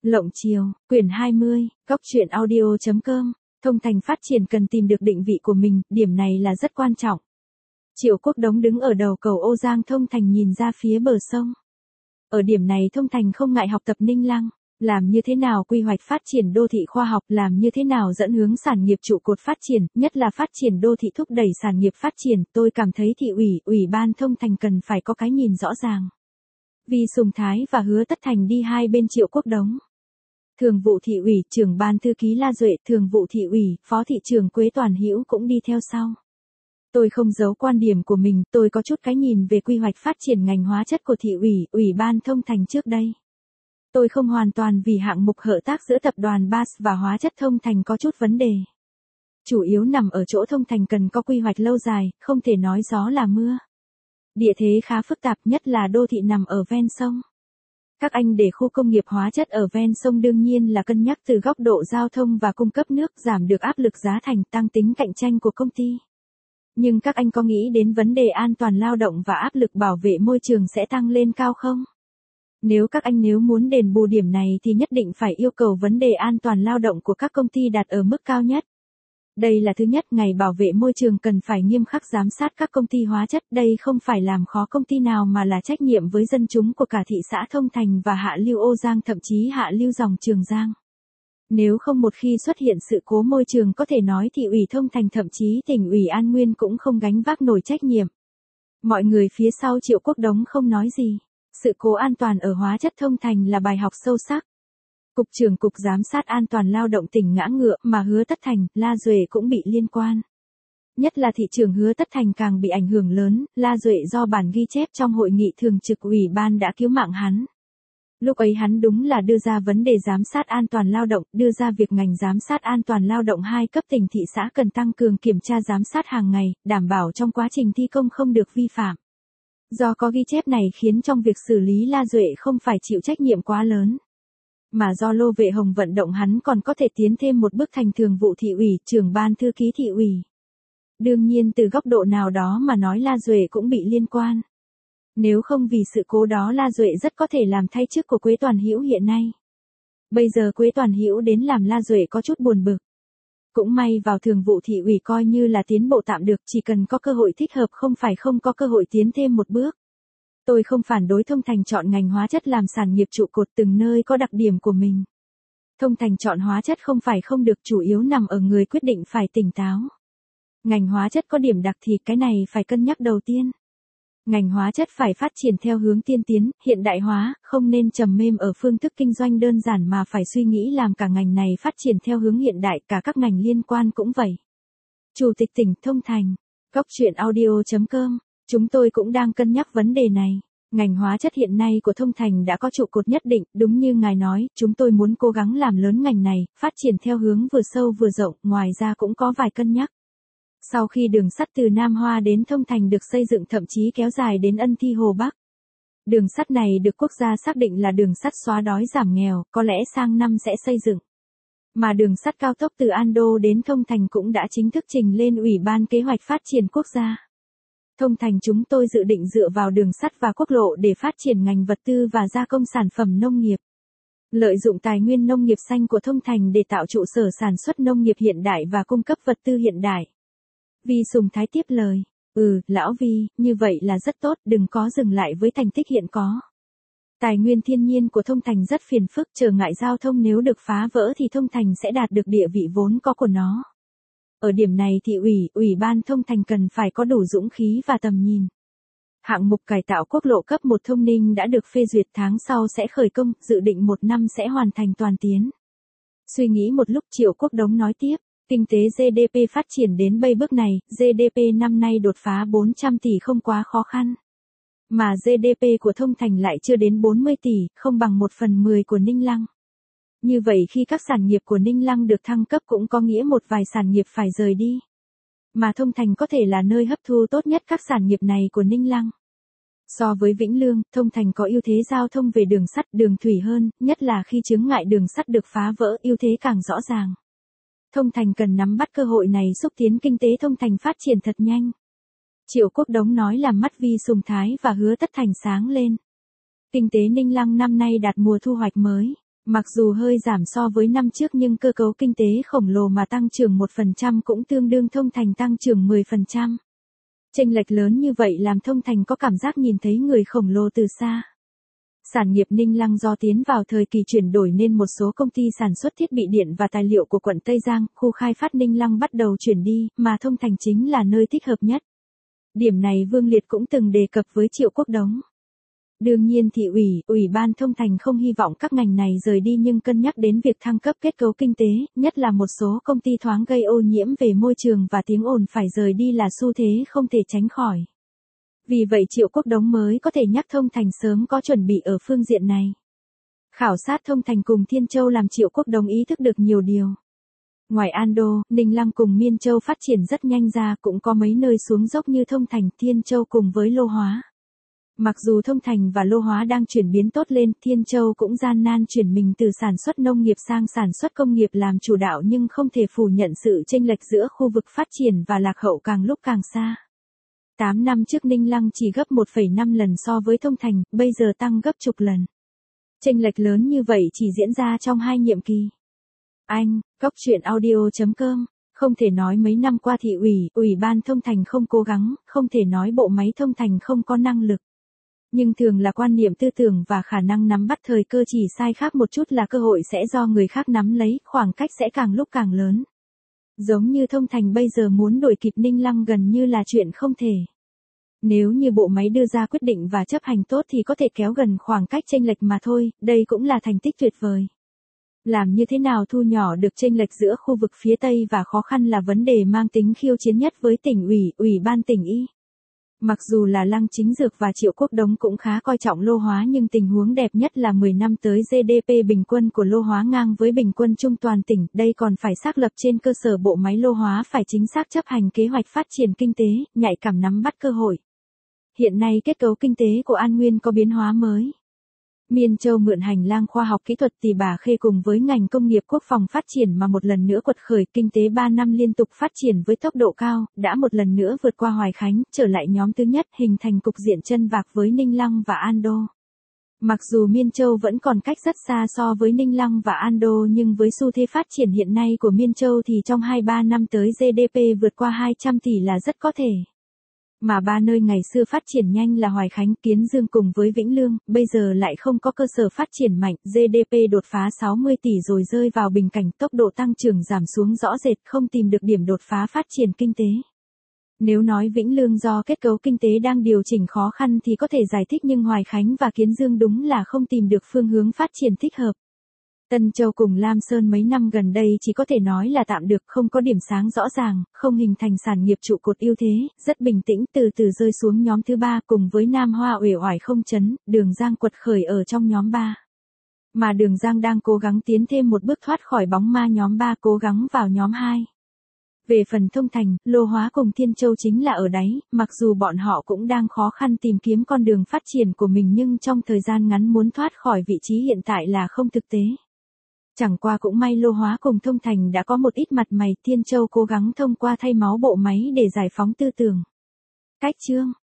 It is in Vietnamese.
Lộng Chiều, quyển 20, góc truyện audio.com, Thông Thành phát triển cần tìm được định vị của mình, điểm này là rất quan trọng. Triệu Quốc Đống đứng ở đầu cầu Ô Giang Thông Thành nhìn ra phía bờ sông. Ở điểm này Thông Thành không ngại học tập Ninh Lăng, làm như thế nào quy hoạch phát triển đô thị khoa học, làm như thế nào dẫn hướng sản nghiệp trụ cột phát triển, nhất là phát triển đô thị thúc đẩy sản nghiệp phát triển, tôi cảm thấy thị ủy ban Thông Thành cần phải có cái nhìn rõ ràng. Vi Sùng Thái và Hứa Tất Thành đi hai bên Triệu Quốc Đống. Thường vụ thị ủy, trưởng ban thư ký La Duệ, thường vụ thị ủy, phó thị trưởng Quế Toàn Hữu cũng đi theo sau. Tôi không giấu quan điểm của mình, tôi có chút cái nhìn về quy hoạch phát triển ngành hóa chất của thị ủy ban Thông Thành trước đây. Tôi không hoàn toàn vì hạng mục hợp tác giữa tập đoàn BAS và hóa chất Thông Thành có chút vấn đề. Chủ yếu nằm ở chỗ Thông Thành cần có quy hoạch lâu dài, không thể nói gió là mưa. Địa thế khá phức tạp, nhất là đô thị nằm ở ven sông. Các anh để khu công nghiệp hóa chất ở ven sông đương nhiên là cân nhắc từ góc độ giao thông và cung cấp nước, giảm được áp lực giá thành, tăng tính cạnh tranh của công ty. Nhưng các anh có nghĩ đến vấn đề an toàn lao động và áp lực bảo vệ môi trường sẽ tăng lên cao không? Nếu các anh muốn đền bù điểm này thì nhất định phải yêu cầu vấn đề an toàn lao động của các công ty đạt ở mức cao nhất. Đây là thứ nhất, ngày bảo vệ môi trường cần phải nghiêm khắc giám sát các công ty hóa chất, đây không phải làm khó công ty nào mà là trách nhiệm với dân chúng của cả thị xã Thông Thành và hạ lưu Ô Giang, thậm chí hạ lưu dòng Trường Giang. Nếu không một khi xuất hiện sự cố môi trường có thể nói thị ủy Thông Thành thậm chí tỉnh ủy An Nguyên cũng không gánh vác nổi trách nhiệm. Mọi người phía sau Triệu Quốc Đống không nói gì. Sự cố an toàn ở hóa chất Thông Thành là bài học sâu sắc. Cục trưởng Cục Giám sát An toàn Lao động tỉnh ngã ngựa mà Hứa Tất Thành, La Duệ cũng bị liên quan. Nhất là thị trưởng Hứa Tất Thành càng bị ảnh hưởng lớn, La Duệ do bản ghi chép trong hội nghị thường trực ủy ban đã cứu mạng hắn. Lúc ấy hắn đúng là đưa ra vấn đề giám sát an toàn lao động, đưa ra việc ngành giám sát an toàn lao động 2 cấp tỉnh thị xã cần tăng cường kiểm tra giám sát hàng ngày, đảm bảo trong quá trình thi công không được vi phạm. Do có ghi chép này khiến trong việc xử lý La Duệ không phải chịu trách nhiệm quá lớn. Mà do Lô Vệ Hồng vận động hắn còn có thể tiến thêm một bước thành thường vụ thị ủy, trưởng ban thư ký thị ủy. Đương nhiên từ góc độ nào đó mà nói La Duệ cũng bị liên quan. Nếu không vì sự cố đó La Duệ rất có thể làm thay chức của Quế Toàn Hữu hiện nay. Bây giờ Quế Toàn Hữu đến làm La Duệ có chút buồn bực. Cũng may vào thường vụ thị ủy coi như là tiến bộ tạm được, chỉ cần có cơ hội thích hợp không phải không có cơ hội tiến thêm một bước. Tôi không phản đối Thông Thành chọn ngành hóa chất làm sản nghiệp trụ cột, từng nơi có đặc điểm của mình. Thông Thành chọn hóa chất không phải không được, chủ yếu nằm ở người quyết định phải tỉnh táo. Ngành hóa chất có điểm đặc thì cái này phải cân nhắc đầu tiên. Ngành hóa chất phải phát triển theo hướng tiên tiến, hiện đại hóa, không nên trầm mê ở phương thức kinh doanh đơn giản mà phải suy nghĩ làm cả ngành này phát triển theo hướng hiện đại, cả các ngành liên quan cũng vậy. Chủ tịch tỉnh Thông Thành, góc truyện audio.com, chúng tôi cũng đang cân nhắc vấn đề này. Ngành hóa chất hiện nay của Thông Thành đã có trụ cột nhất định, đúng như ngài nói, chúng tôi muốn cố gắng làm lớn ngành này, phát triển theo hướng vừa sâu vừa rộng, ngoài ra cũng có vài cân nhắc. Sau khi đường sắt từ Nam Hoa đến Thông Thành được xây dựng thậm chí kéo dài đến Ân Thi Hồ Bắc. Đường sắt này được quốc gia xác định là đường sắt xóa đói giảm nghèo, có lẽ sang năm sẽ xây dựng. Mà đường sắt cao tốc từ An Đô đến Thông Thành cũng đã chính thức trình lên Ủy ban Kế hoạch Phát triển Quốc gia. Thông Thành chúng tôi dự định dựa vào đường sắt và quốc lộ để phát triển ngành vật tư và gia công sản phẩm nông nghiệp. Lợi dụng tài nguyên nông nghiệp xanh của Thông Thành để tạo trụ sở sản xuất nông nghiệp hiện đại và cung cấp vật tư hiện đại. Vi Sùng Thái tiếp lời, lão Vi, như vậy là rất tốt, đừng có dừng lại với thành tích hiện có. Tài nguyên thiên nhiên của Thông Thành rất phiền phức, trở ngại giao thông nếu được phá vỡ thì Thông Thành sẽ đạt được địa vị vốn có của nó. Ở điểm này thị ủy ban Thông Thành cần phải có đủ dũng khí và tầm nhìn. Hạng mục cải tạo quốc lộ cấp 1 Thông Ninh đã được phê duyệt, tháng sau sẽ khởi công, dự định 1 năm sẽ hoàn thành toàn tiến. Suy nghĩ một lúc Triệu Quốc Đống nói tiếp. Kinh tế GDP phát triển đến bây bước này, GDP năm nay đột phá 400 tỷ không quá khó khăn. Mà GDP của Thông Thành lại chưa đến 40 tỷ, không bằng 1/10 của Ninh Lăng. Như vậy khi các sản nghiệp của Ninh Lăng được thăng cấp cũng có nghĩa một vài sản nghiệp phải rời đi. Mà Thông Thành có thể là nơi hấp thu tốt nhất các sản nghiệp này của Ninh Lăng. So với Vĩnh Lương, Thông Thành có ưu thế giao thông về đường sắt, đường thủy hơn, nhất là khi chướng ngại đường sắt được phá vỡ, ưu thế càng rõ ràng. Thông Thành cần nắm bắt cơ hội này xúc tiến kinh tế Thông Thành phát triển thật nhanh. Triệu Quốc Đống nói làm mắt Vi Sùng Thái và Hứa Tất Thành sáng lên. Kinh tế Ninh Lăng năm nay đạt mùa thu hoạch mới. Mặc dù hơi giảm so với năm trước nhưng cơ cấu kinh tế khổng lồ mà tăng trưởng 1% cũng tương đương Thông Thành tăng trưởng 10%. Chênh lệch lớn như vậy làm Thông Thành có cảm giác nhìn thấy người khổng lồ từ xa. Sản nghiệp Ninh Lăng do tiến vào thời kỳ chuyển đổi nên một số công ty sản xuất thiết bị điện và tài liệu của quận Tây Giang, khu khai phát Ninh Lăng bắt đầu chuyển đi, mà Thông Thành chính là nơi thích hợp nhất. Điểm này Vương Liệt cũng từng đề cập với Triệu Quốc Đống. Đương nhiên thị ủy ban Thông Thành không hy vọng các ngành này rời đi nhưng cân nhắc đến việc thăng cấp kết cấu kinh tế, nhất là một số công ty thoáng gây ô nhiễm về môi trường và tiếng ồn phải rời đi là xu thế không thể tránh khỏi. Vì vậy Triệu Quốc Đống mới có thể nhắc Thông Thành sớm có chuẩn bị ở phương diện này. Khảo sát Thông Thành cùng Thiên Châu làm Triệu Quốc Đống ý thức được nhiều điều. Ngoài An Đô, Ninh Lăng cùng Miên Châu phát triển rất nhanh ra cũng có mấy nơi xuống dốc như Thông Thành, Thiên Châu cùng với Lô Hóa. Mặc dù Thông Thành và Lô Hóa đang chuyển biến tốt lên, Thiên Châu cũng gian nan chuyển mình từ sản xuất nông nghiệp sang sản xuất công nghiệp làm chủ đạo nhưng không thể phủ nhận sự chênh lệch giữa khu vực phát triển và lạc hậu càng lúc càng xa. 8 năm trước Ninh Lăng chỉ gấp 1,5 lần so với Thông Thành, bây giờ tăng gấp chục lần. Chênh lệch lớn như vậy chỉ diễn ra trong 2 nhiệm kỳ. Anh, Goctruyện.audio.com, không thể nói mấy năm qua thị ủy ban Thông Thành không cố gắng, không thể nói bộ máy Thông Thành không có năng lực. Nhưng thường là quan niệm tư tưởng và khả năng nắm bắt thời cơ chỉ sai khác một chút là cơ hội sẽ do người khác nắm lấy, khoảng cách sẽ càng lúc càng lớn. Giống như Thông Thành bây giờ muốn đuổi kịp Ninh Lăng gần như là chuyện không thể. Nếu như bộ máy đưa ra quyết định và chấp hành tốt thì có thể kéo gần khoảng cách chênh lệch mà thôi, đây cũng là thành tích tuyệt vời. Làm như thế nào thu nhỏ được chênh lệch giữa khu vực phía Tây và khó khăn là vấn đề mang tính khiêu chiến nhất với tỉnh ủy ban tỉnh Y. Mặc dù là Lăng Chính Dược và Triệu Quốc Đống cũng khá coi trọng Lô Hóa nhưng tình huống đẹp nhất là 10 năm tới GDP bình quân của Lô Hóa ngang với bình quân chung toàn tỉnh, đây còn phải xác lập trên cơ sở bộ máy Lô Hóa phải chính xác chấp hành kế hoạch phát triển kinh tế, nhạy cảm nắm bắt cơ hội. Hiện nay kết cấu kinh tế của An Nguyên có biến hóa mới. Miên Châu mượn hành lang khoa học kỹ thuật Tỳ Bà Khê cùng với ngành công nghiệp quốc phòng phát triển mà một lần nữa quật khởi kinh tế 3 năm liên tục phát triển với tốc độ cao, đã một lần nữa vượt qua Hoài Khánh, trở lại nhóm thứ nhất hình thành cục diện chân vạc với Ninh Lăng và An Đô. Mặc dù Miên Châu vẫn còn cách rất xa so với Ninh Lăng và An Đô nhưng với xu thế phát triển hiện nay của Miên Châu thì trong 2-3 năm tới GDP vượt qua 200 tỷ là rất có thể. Mà 3 nơi ngày xưa phát triển nhanh là Hoài Khánh, Kiến Dương cùng với Vĩnh Lương, bây giờ lại không có cơ sở phát triển mạnh, GDP đột phá 60 tỷ rồi rơi vào bình cảnh tốc độ tăng trưởng giảm xuống rõ rệt, không tìm được điểm đột phá phát triển kinh tế. Nếu nói Vĩnh Lương do kết cấu kinh tế đang điều chỉnh khó khăn thì có thể giải thích nhưng Hoài Khánh và Kiến Dương đúng là không tìm được phương hướng phát triển thích hợp. Tân Châu cùng Lam Sơn mấy năm gần đây chỉ có thể nói là tạm được, không có điểm sáng rõ ràng, không hình thành sản nghiệp trụ cột ưu thế, rất bình tĩnh từ từ rơi xuống nhóm thứ 3 cùng với Nam Hoa uể oải không chấn, Đường Giang quật khởi ở trong nhóm 3. Mà Đường Giang đang cố gắng tiến thêm một bước thoát khỏi bóng ma nhóm 3 cố gắng vào nhóm 2. Về phần Thông Thành, Lô Hóa cùng Thiên Châu chính là ở đáy, mặc dù bọn họ cũng đang khó khăn tìm kiếm con đường phát triển của mình nhưng trong thời gian ngắn muốn thoát khỏi vị trí hiện tại là không thực tế. Chẳng qua cũng may Lô Hóa cùng Thông Thành đã có một ít mặt mày, Thiên Châu cố gắng thông qua thay máu bộ máy để giải phóng tư tưởng. Cách chương